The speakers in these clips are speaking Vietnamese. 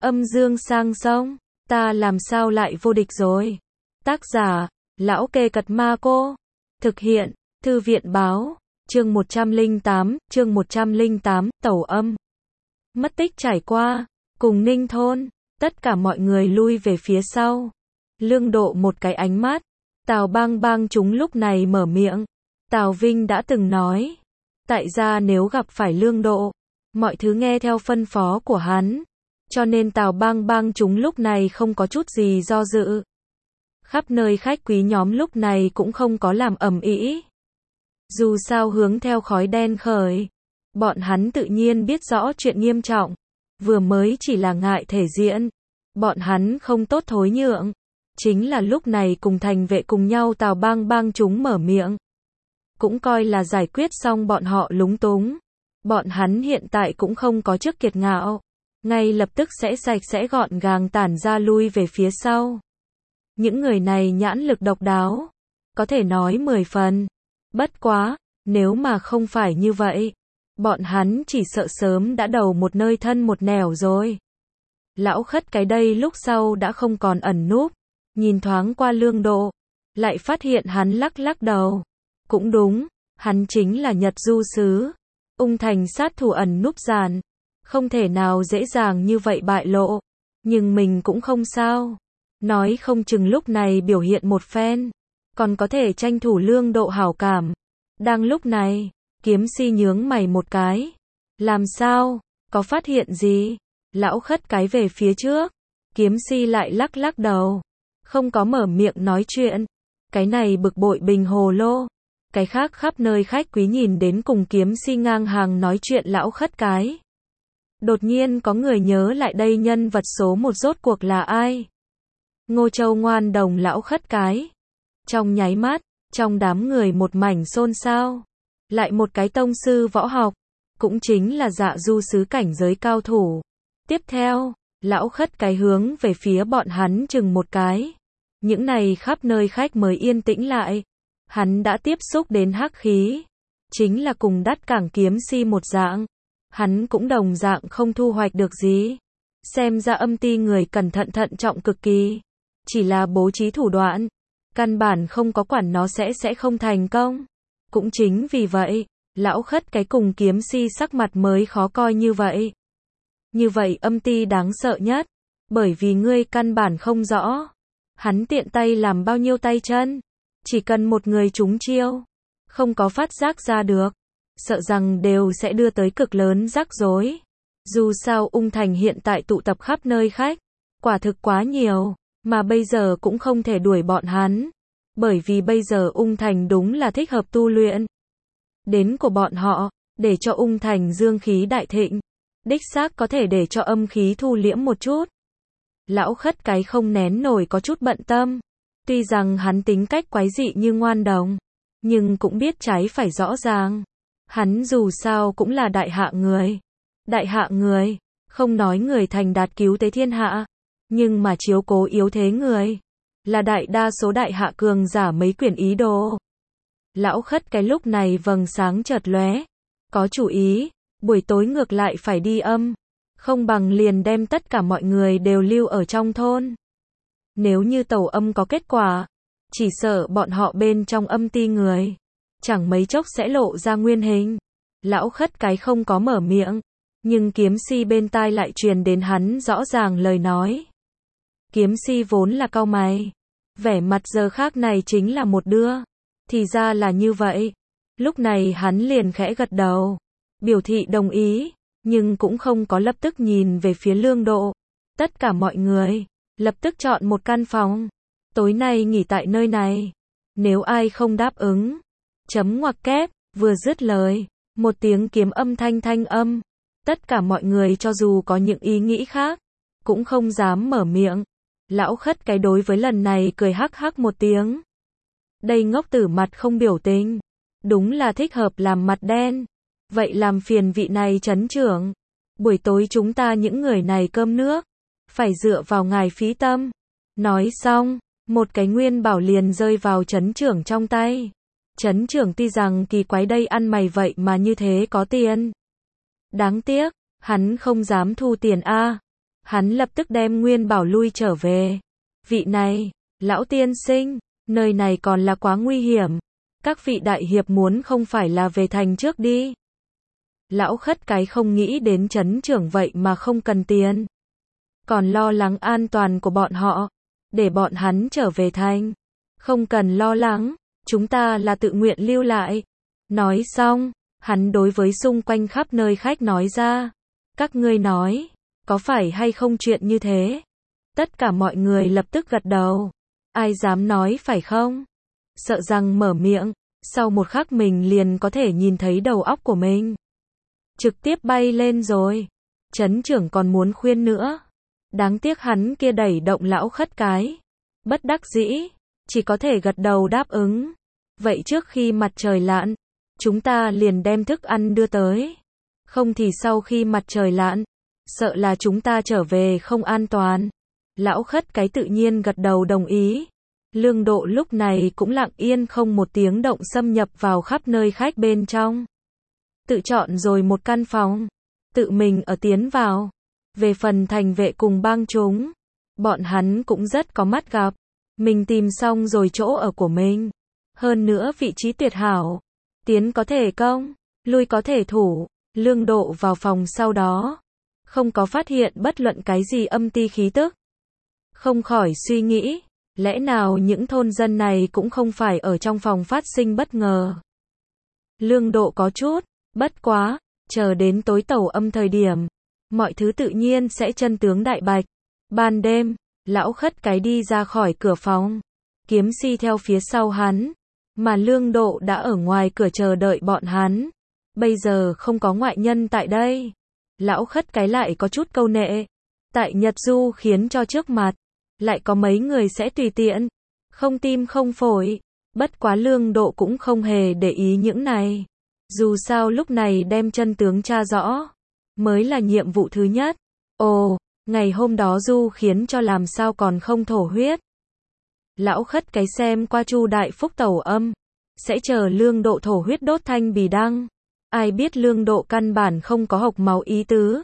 Âm dương sang sông, ta làm sao lại vô địch rồi. Tác giả, Lão Kê Cật Ma Cô. Thực hiện, Thư viện báo, chương 108, Tẩu Âm. Mất tích trải qua, cùng Ninh thôn, tất cả mọi người lui về phía sau. Lương Độ một cái ánh mắt, Tào Bang Bang chúng lúc này mở miệng. Tào Vinh đã từng nói, tại gia nếu gặp phải Lương Độ, mọi thứ nghe theo phân phó của hắn. Cho nên Tào Bang Bang chúng lúc này không có chút gì do dự. Khắp nơi khách quý nhóm lúc này cũng không có làm ầm ĩ. Dù sao hướng theo khói đen khởi, bọn hắn tự nhiên biết rõ chuyện nghiêm trọng, vừa mới chỉ là ngại thể diện, bọn hắn không tốt thối nhượng. Chính là lúc này cùng thành vệ cùng nhau Tào Bang Bang chúng mở miệng, cũng coi là giải quyết xong bọn họ lúng túng. Bọn hắn hiện tại cũng không có chức kiệt ngạo, ngay lập tức sẽ sạch sẽ gọn gàng tản ra lui về phía sau. Những người này nhãn lực độc đáo, có thể nói 10 phần. Bất quá, nếu mà không phải như vậy, bọn hắn chỉ sợ sớm đã đầu một nơi thân một nẻo rồi. Lão Khất cái đây lúc sau đã không còn ẩn núp, nhìn thoáng qua Lương Độ, lại phát hiện hắn lắc lắc đầu. Cũng đúng, hắn chính là Nhật Du Sứ, Ung Thành sát thủ ẩn núp giàn, không thể nào dễ dàng như vậy bại lộ, nhưng mình cũng không sao. Nói không chừng lúc này biểu hiện một phen, còn có thể tranh thủ Lương Độ hảo cảm. Đang lúc này, Kiếm Si nhướng mày một cái. Làm sao? Có phát hiện gì? Lão Khất cái về phía trước. Kiếm Si lại lắc lắc đầu, không có mở miệng nói chuyện. Cái này bực bội bình hồ lô. Cái khác khắp nơi khách quý nhìn đến cùng Kiếm Si ngang hàng nói chuyện Lão Khất cái. Đột nhiên có người nhớ lại đây nhân vật số 1 rốt cuộc là ai? Ngô Châu Ngoan Đồng Lão Khất cái. Trong nháy mắt, trong đám người một mảnh xôn xao. Lại một cái tông sư võ học, cũng chính là Dạ Du Sứ cảnh giới cao thủ. Tiếp theo, Lão Khất cái hướng về phía bọn hắn chừng một cái. Những này khắp nơi khách mới yên tĩnh lại. Hắn đã tiếp xúc đến hắc khí, chính là cùng Đắt Cảng Kiếm Si một dạng. Hắn cũng đồng dạng không thu hoạch được gì. Xem ra Âm Ti người cẩn thận thận trọng cực kỳ. Chỉ là bố trí thủ đoạn, căn bản không có quản nó sẽ không thành công. Cũng chính vì vậy, Lão Khất cái cùng Kiếm Si sắc mặt mới khó coi như vậy. Như vậy Âm Ti đáng sợ nhất, bởi vì ngươi căn bản không rõ. Hắn tiện tay làm bao nhiêu tay chân, chỉ cần một người trúng chiêu, không có phát giác ra được, sợ rằng đều sẽ đưa tới cực lớn rắc rối. Dù sao Ung Thành hiện tại tụ tập khắp nơi khách, quả thực quá nhiều, mà bây giờ cũng không thể đuổi bọn hắn, bởi vì bây giờ Ung Thành đúng là thích hợp tu luyện. Đến của bọn họ, để cho Ung Thành dương khí đại thịnh, đích xác có thể để cho âm khí thu liễm một chút. Lão Khất cái không nén nổi có chút bận tâm. Tuy rằng hắn tính cách quái dị như Ngoan Đồng, nhưng cũng biết trái phải rõ ràng. Hắn dù sao cũng là đại hạ người. Đại hạ người, không nói người thành đạt cứu tế thiên hạ, nhưng mà chiếu cố yếu thế người, là đại đa số đại hạ cường giả mấy quyển ý đồ. Lão Khất cái lúc này vầng sáng chợt lóe, có chủ ý, buổi tối ngược lại phải đi âm, không bằng liền đem tất cả mọi người đều lưu ở trong thôn. Nếu như tẩu âm có kết quả, chỉ sợ bọn họ bên trong Âm Ti người, chẳng mấy chốc sẽ lộ ra nguyên hình. Lão Khất cái không có mở miệng, nhưng Kiếm Si bên tai lại truyền đến hắn rõ ràng lời nói. Kiếm Si vốn là cau mày, vẻ mặt giờ khác này chính là một đứa. Thì ra là như vậy. Lúc này hắn liền khẽ gật đầu, biểu thị đồng ý, nhưng cũng không có lập tức nhìn về phía Lương Độ. Tất cả mọi người lập tức chọn một căn phòng, tối nay nghỉ tại nơi này. Nếu ai không đáp ứng, chấm ngoặc kép, vừa dứt lời, một tiếng kiếm âm thanh âm. Tất cả mọi người cho dù có những ý nghĩ khác, cũng không dám mở miệng. Lão Khất cái đối với lần này cười hắc hắc một tiếng. Đây ngốc tử mặt không biểu tình, đúng là thích hợp làm mặt đen. Vậy làm phiền vị này trấn trưởng, buổi tối chúng ta những người này cơm nước, phải dựa vào ngài phí tâm. Nói xong, một cái nguyên bảo liền rơi vào trấn trưởng trong tay. Trấn trưởng tuy rằng kỳ quái đây ăn mày vậy mà như thế có tiền. Đáng tiếc, hắn không dám thu tiền a. Hắn lập tức đem Nguyên Bảo lui trở về. Vị này, lão tiên sinh, nơi này còn là quá nguy hiểm. Các vị đại hiệp muốn không phải là về thành trước đi. Lão khất cái không nghĩ đến trấn trưởng vậy mà không cần tiền. Còn lo lắng an toàn của bọn họ. Để bọn hắn trở về thành. Không cần lo lắng, chúng ta là tự nguyện lưu lại. Nói xong, hắn đối với xung quanh khắp nơi khách nói ra. Các ngươi nói, có phải hay không chuyện như thế? Tất cả mọi người lập tức gật đầu. Ai dám nói phải không? Sợ rằng mở miệng, sau một khắc mình liền có thể nhìn thấy đầu óc của mình. Trực tiếp bay lên rồi. Trấn trưởng còn muốn khuyên nữa. Đáng tiếc hắn kia đẩy động lão khất cái. Bất đắc dĩ, chỉ có thể gật đầu đáp ứng. Vậy trước khi mặt trời lặn, chúng ta liền đem thức ăn đưa tới. Không thì sau khi mặt trời lặn, sợ là chúng ta trở về không an toàn. Lão khất cái tự nhiên gật đầu đồng ý. Lương Độ lúc này cũng lặng yên không một tiếng động xâm nhập vào khắp nơi khách bên trong. Tự chọn rồi một căn phòng, tự mình ở tiến vào. Về phần thành vệ cùng bang chúng, bọn hắn cũng rất có mắt gặp. Mình tìm xong rồi chỗ ở của mình. Hơn nữa vị trí tuyệt hảo. Tiến có thể công, lui có thể thủ. Lương Độ vào phòng sau đó, không có phát hiện bất luận cái gì âm ti khí tức. Không khỏi suy nghĩ, lẽ nào những thôn dân này cũng không phải ở trong phòng phát sinh bất ngờ. Lương Độ có chút, bất quá, chờ đến tối tẩu âm thời điểm, mọi thứ tự nhiên sẽ chân tướng đại bạch. Ban đêm, lão khất cái đi ra khỏi cửa phòng, Kiếm Si theo phía sau hắn, mà Lương Độ đã ở ngoài cửa chờ đợi bọn hắn. Bây giờ không có ngoại nhân tại đây. Lão khất cái lại có chút câu nệ. Tại Nhật Du khiến cho trước mặt, lại có mấy người sẽ tùy tiện, không tim không phổi. Bất quá Lương Độ cũng không hề để ý những này. Dù sao lúc này đem chân tướng tra rõ, mới là nhiệm vụ thứ nhất. Ồ, ngày hôm đó Du khiến cho làm sao còn không thổ huyết. Lão khất cái xem qua Chu Đại Phúc tẩu âm, sẽ chờ Lương Độ thổ huyết đốt thanh bì đăng. Ai biết Lương Độ căn bản không có hộc máu ý tứ.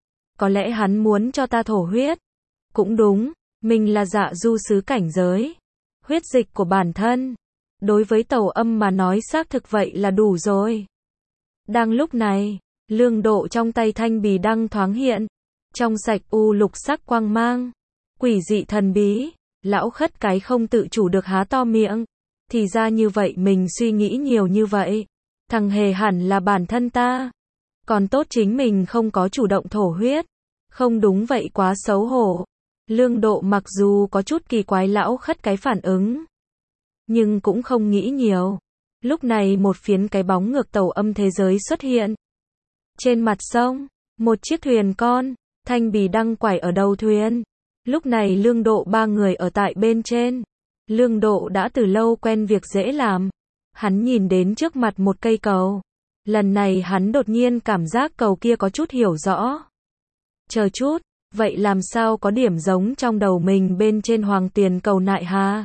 Có lẽ hắn muốn cho ta thổ huyết. Cũng đúng, mình là dạ du sứ cảnh giới. Huyết dịch của bản thân. Đối với tẩu âm mà nói xác thực vậy là đủ rồi. Đang lúc này, Lương Độ trong tay thanh bì đăng thoáng hiện. Trong sạch u lục sắc quang mang. Quỷ dị thần bí. Lão khất cái không tự chủ được há to miệng. Thì ra như vậy mình suy nghĩ nhiều như vậy. Thằng hề hẳn là bản thân ta. Còn tốt chính mình không có chủ động thổ huyết. Không đúng vậy quá xấu hổ. Lương Độ mặc dù có chút kỳ quái lão khất cái phản ứng, nhưng cũng không nghĩ nhiều. Lúc này một phiến cái bóng ngược tàu âm thế giới xuất hiện. Trên mặt sông, một chiếc thuyền con, thanh bì đăng quải ở đầu thuyền. Lúc này Lương Độ ba người ở tại bên trên. Lương Độ đã từ lâu quen việc dễ làm. Hắn nhìn đến trước mặt một cây cầu. Lần này hắn đột nhiên cảm giác cầu kia có chút hiểu rõ. Chờ chút, vậy làm sao có điểm giống trong đầu mình bên trên Hoàng Tiền cầu nại hà.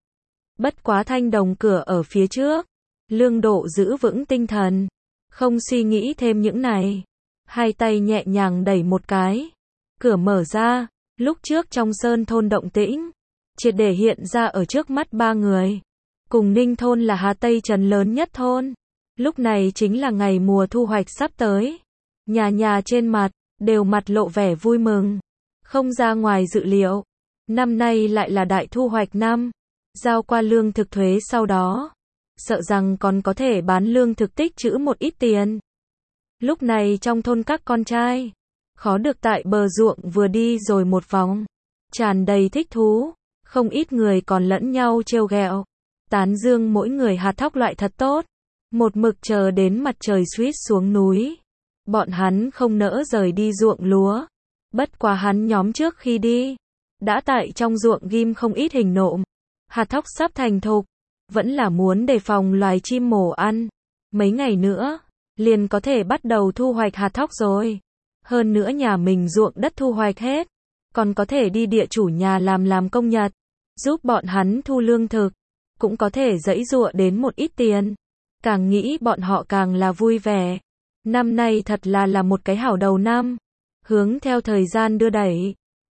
Bất quá thanh đồng cửa ở phía trước. Lương Độ giữ vững tinh thần. Không suy nghĩ thêm những này. Hai tay nhẹ nhàng đẩy một cái. Cửa mở ra. Lúc trước trong sơn thôn động tĩnh, triệt để hiện ra ở trước mắt ba người. Cùng Ninh thôn là Hà Tây trấn lớn nhất thôn. Lúc này chính là ngày mùa thu hoạch sắp tới. Nhà nhà trên mặt, đều mặt lộ vẻ vui mừng. Không ra ngoài dự liệu. Năm nay lại là đại thu hoạch năm. Giao qua lương thực thuế sau đó. Sợ rằng còn có thể bán lương thực tích trữ một ít tiền. Lúc này trong thôn các con trai, khó được tại bờ ruộng vừa đi rồi một vòng. Tràn đầy thích thú. Không ít người còn lẫn nhau trêu ghẹo. Tán dương mỗi người hạt thóc loại thật tốt. Một mực chờ đến mặt trời suýt xuống núi. Bọn hắn không nỡ rời đi ruộng lúa. Bất quá hắn nhóm trước khi đi, đã tại trong ruộng ghim không ít hình nộm. Hạt thóc sắp thành thục. Vẫn là muốn đề phòng loài chim mổ ăn. Mấy ngày nữa, liền có thể bắt đầu thu hoạch hạt thóc rồi. Hơn nữa nhà mình ruộng đất thu hoạch hết. Còn có thể đi địa chủ nhà làm công nhật. Giúp bọn hắn thu lương thực. Cũng có thể giãy giụa đến một ít tiền. Càng nghĩ bọn họ càng là vui vẻ. Năm nay thật là một cái hảo đầu năm. Hướng theo thời gian đưa đẩy,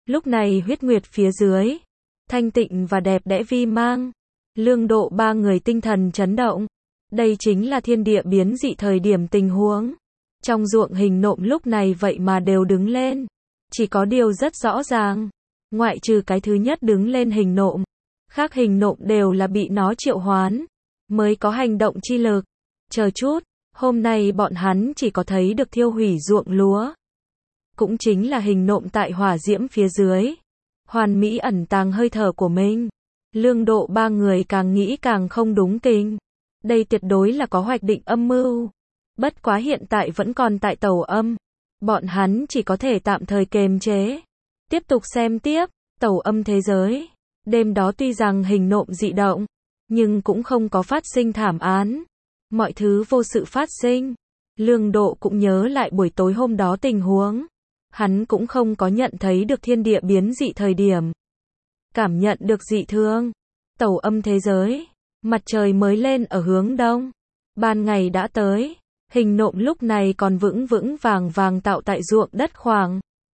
Lúc này huyết nguyệt phía dưới, thanh tịnh và đẹp đẽ vi mang. Lương Độ ba người tinh thần chấn động. Đây chính là thiên địa biến dị thời điểm tình huống. Trong ruộng hình nộm lúc này vậy mà đều đứng lên. Chỉ có điều rất rõ ràng. Ngoại trừ cái thứ nhất đứng lên hình nộm. Khác hình nộm đều là bị nó triệu hoán. Mới có hành động chi lực. Chờ chút, hôm nay bọn hắn chỉ có thấy được thiêu hủy ruộng lúa. Cũng chính là hình nộm tại hỏa diễm phía dưới. Hoàn mỹ ẩn tàng hơi thở của mình. Lương Độ ba người càng nghĩ càng không đúng kinh. Đây tuyệt đối là có hoạch định âm mưu. Bất quá hiện tại vẫn còn tại tẩu âm. Bọn hắn chỉ có thể tạm thời kiềm chế. Tiếp tục xem tiếp, tẩu âm thế giới. Đêm đó tuy rằng hình nộm dị động, nhưng cũng không có phát sinh thảm án. Mọi thứ vô sự phát sinh. Lương Độ cũng nhớ lại buổi tối hôm đó tình huống. Hắn cũng không có nhận thấy được thiên địa biến dị thời điểm. Cảm nhận được dị thương. Tẩu âm thế giới. Mặt trời mới lên ở hướng đông. Ban ngày đã tới. Hình nộm lúc này còn vững vững vàng vàng tạo tại ruộng đất khoảng.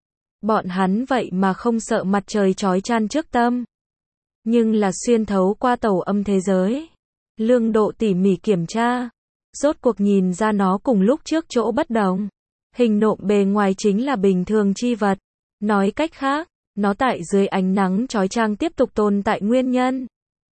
Bọn hắn vậy mà không sợ mặt trời chói chang trước tâm. Nhưng là xuyên thấu qua tẩu âm thế giới. Lương Độ tỉ mỉ kiểm tra. Rốt cuộc nhìn ra nó cùng lúc trước chỗ bất đồng. Hình nộm bề ngoài chính là bình thường chi vật. Nói cách khác, nó tại dưới ánh nắng chói chang tiếp tục tồn tại nguyên nhân.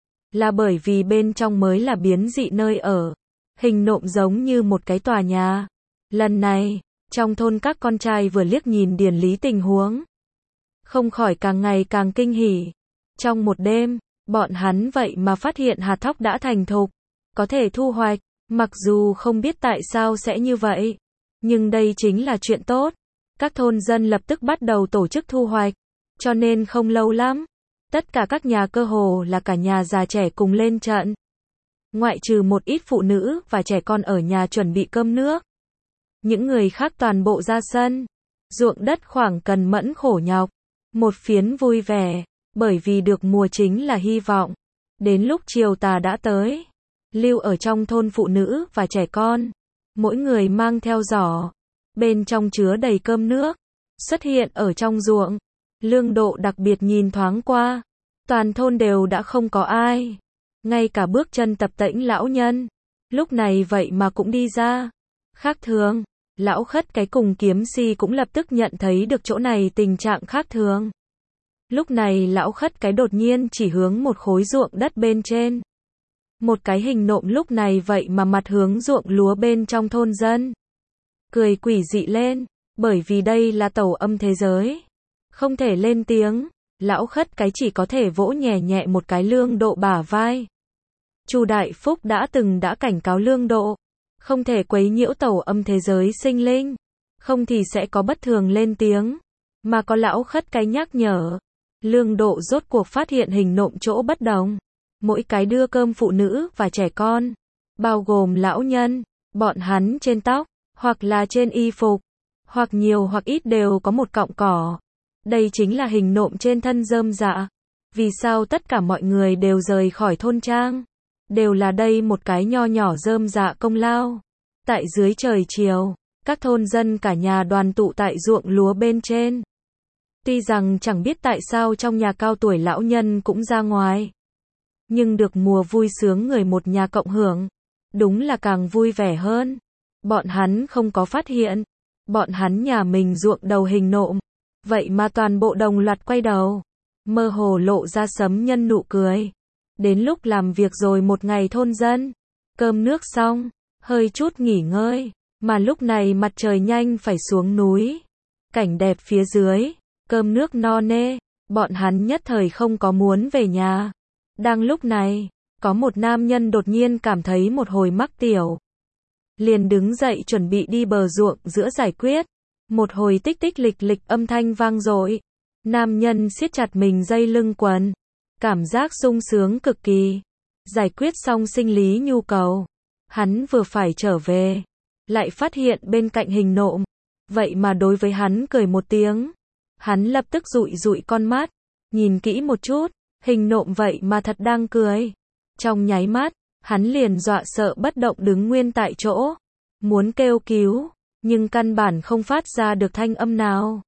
Là bởi vì bên trong mới là biến dị nơi ở. Hình nộm giống như một cái tòa nhà. Lần này, trong thôn các con trai vừa liếc nhìn điển lý tình huống. Không khỏi càng ngày càng kinh hỉ. Trong một đêm, bọn hắn vậy mà phát hiện hạt thóc đã thành thục. Có thể thu hoạch, mặc dù không biết tại sao sẽ như vậy. Nhưng đây chính là chuyện tốt. Các thôn dân lập tức bắt đầu tổ chức thu hoạch. Cho nên không lâu lắm, tất cả các nhà cơ hồ là cả nhà già trẻ cùng lên trận. Ngoại trừ một ít phụ nữ và trẻ con ở nhà chuẩn bị cơm nước. Những người khác toàn bộ ra sân. Ruộng đất khoảng cần mẫn khổ nhọc. Một phiến vui vẻ, bởi vì được mùa chính là hy vọng. Đến lúc chiều tà đã tới. Lưu ở trong thôn phụ nữ và trẻ con. Mỗi người mang theo giỏ. Bên trong chứa đầy cơm nước. Xuất hiện ở trong ruộng. Lương Độ đặc biệt nhìn thoáng qua. Toàn thôn đều đã không có ai. Ngay cả bước chân tập tễnh lão nhân. Lúc này vậy mà cũng đi ra. Khác thường. Lão Khất Cái cùng Kiếm Si cũng lập tức nhận thấy được chỗ này tình trạng khác thường. Lúc này Lão Khất Cái đột nhiên chỉ hướng một khối ruộng đất bên trên. Một cái hình nộm lúc này vậy mà mặt hướng ruộng lúa bên trong thôn dân. Cười quỷ dị lên, bởi vì đây là tẩu âm thế giới. Không thể lên tiếng, Lão Khất Cái chỉ có thể vỗ nhẹ nhẹ một cái Lương Độ bả vai. Chu Đại Phúc đã cảnh cáo Lương Độ, không thể quấy nhiễu tẩu âm thế giới sinh linh, không thì sẽ có bất thường lên tiếng. Mà có Lão Khất Cái nhắc nhở, Lương Độ rốt cuộc phát hiện hình nộm chỗ bất đồng. Mỗi cái đưa cơm phụ nữ và trẻ con, bao gồm lão nhân, bọn hắn trên tóc, hoặc là trên y phục, hoặc nhiều hoặc ít đều có một cọng cỏ. Đây chính là hình nộm trên thân rơm dạ. Vì sao tất cả mọi người đều rời khỏi thôn trang? Đều là đây một cái nho nhỏ rơm dạ công lao. Tại dưới trời chiều, các thôn dân cả nhà đoàn tụ tại ruộng lúa bên trên. Tuy rằng chẳng biết tại sao trong nhà cao tuổi lão nhân cũng ra ngoài. Nhưng được mùa vui sướng người một nhà cộng hưởng. Đúng là càng vui vẻ hơn. Bọn hắn không có phát hiện. Bọn hắn nhà mình ruộng đầu hình nộm. Vậy mà toàn bộ đồng loạt quay đầu. Mơ hồ lộ ra sấm nhân nụ cười. Đến lúc làm việc rồi một ngày thôn dân. Cơm nước xong. Hơi chút nghỉ ngơi. Mà lúc này mặt trời nhanh phải xuống núi. Cảnh đẹp phía dưới. Cơm nước no nê. Bọn hắn nhất thời không có muốn về nhà. Đang lúc này, có một nam nhân đột nhiên cảm thấy một hồi mắc tiểu. Liền đứng dậy chuẩn bị đi bờ ruộng giữa giải quyết. Một hồi tích tích lịch lịch âm thanh vang dội. Nam nhân siết chặt mình dây lưng quần. Cảm giác sung sướng cực kỳ. Giải quyết xong sinh lý nhu cầu. Hắn vừa phải trở về. Lại phát hiện bên cạnh hình nộm. Vậy mà đối với hắn cười một tiếng. Hắn lập tức dụi dụi con mắt. Nhìn kỹ một chút. Hình nộm vậy mà thật đang cười. Trong nháy mắt, hắn liền dọa sợ bất động đứng nguyên tại chỗ. Muốn kêu cứu, nhưng căn bản không phát ra được thanh âm nào.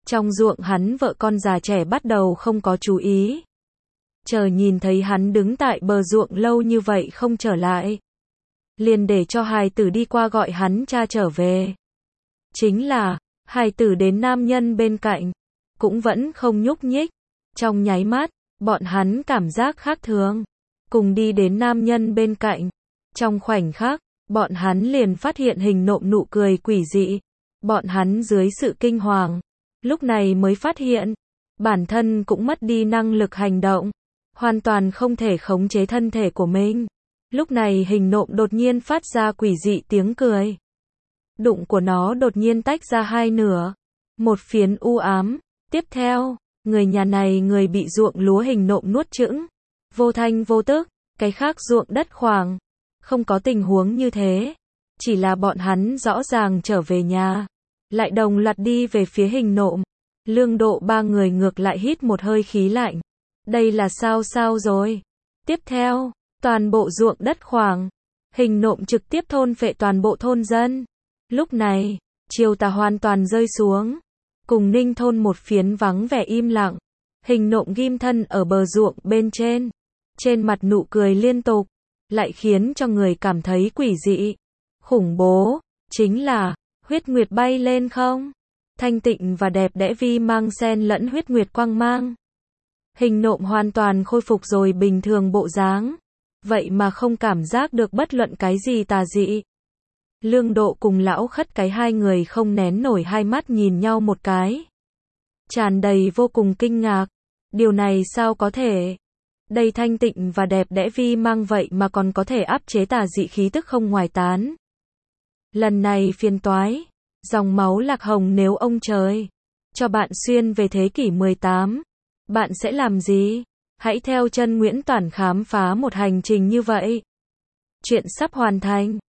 Trong ruộng hắn vợ con già trẻ bắt đầu không có chú ý. Chờ nhìn thấy hắn đứng tại bờ ruộng lâu như vậy không trở lại. Liền để cho hài tử đi qua gọi hắn cha trở về. Chính là, hài tử đến nam nhân bên cạnh, cũng vẫn không nhúc nhích. Trong nháy mắt, bọn hắn cảm giác khác thường. Cùng đi đến nam nhân bên cạnh. Trong khoảnh khắc, bọn hắn liền phát hiện hình nộm nụ cười quỷ dị. Bọn hắn dưới sự kinh hoàng, lúc này mới phát hiện, bản thân cũng mất đi năng lực hành động. Hoàn toàn không thể khống chế thân thể của mình. Lúc này hình nộm đột nhiên phát ra quỷ dị tiếng cười. Đụng của nó đột nhiên tách ra hai nửa. Một phiến u ám. Tiếp theo, người nhà này người bị ruộng lúa hình nộm nuốt chửng. Vô thanh vô tức, cái khác ruộng đất khoảng. Không có tình huống như thế. Chỉ là bọn hắn rõ ràng trở về nhà. Lại đồng loạt đi về phía hình nộm. Lương Độ ba người ngược lại hít một hơi khí lạnh. Đây là sao rồi? Tiếp theo, toàn bộ ruộng đất khoảng. Hình nộm trực tiếp thôn phệ toàn bộ thôn dân. Lúc này, chiều tà hoàn toàn rơi xuống. Cùng Ninh thôn một phiến vắng vẻ im lặng. Hình nộm ghim thân ở bờ ruộng bên trên. Trên mặt nụ cười liên tục. Lại khiến cho người cảm thấy quỷ dị. Khủng bố. Chính là, huyết nguyệt bay lên không? Thanh tịnh và đẹp đẽ vi mang xen lẫn huyết nguyệt quang mang. Hình nộm hoàn toàn khôi phục rồi bình thường bộ dáng. Vậy mà không cảm giác được bất luận cái gì tà dị. Lương Độ cùng lão khất cái hai người không nén nổi hai mắt nhìn nhau một cái. Tràn đầy vô cùng kinh ngạc. Điều này sao có thể? Đây thanh tịnh và đẹp đẽ vi mang vậy mà còn có thể áp chế tà dị khí tức không ngoài tán. Lần này phiền toái. Dòng máu lạc hồng nếu ông trời cho bạn xuyên về thế kỷ 18, bạn sẽ làm gì? Hãy theo chân Nguyễn Toản khám phá một hành trình như vậy. Chuyện sắp hoàn thành.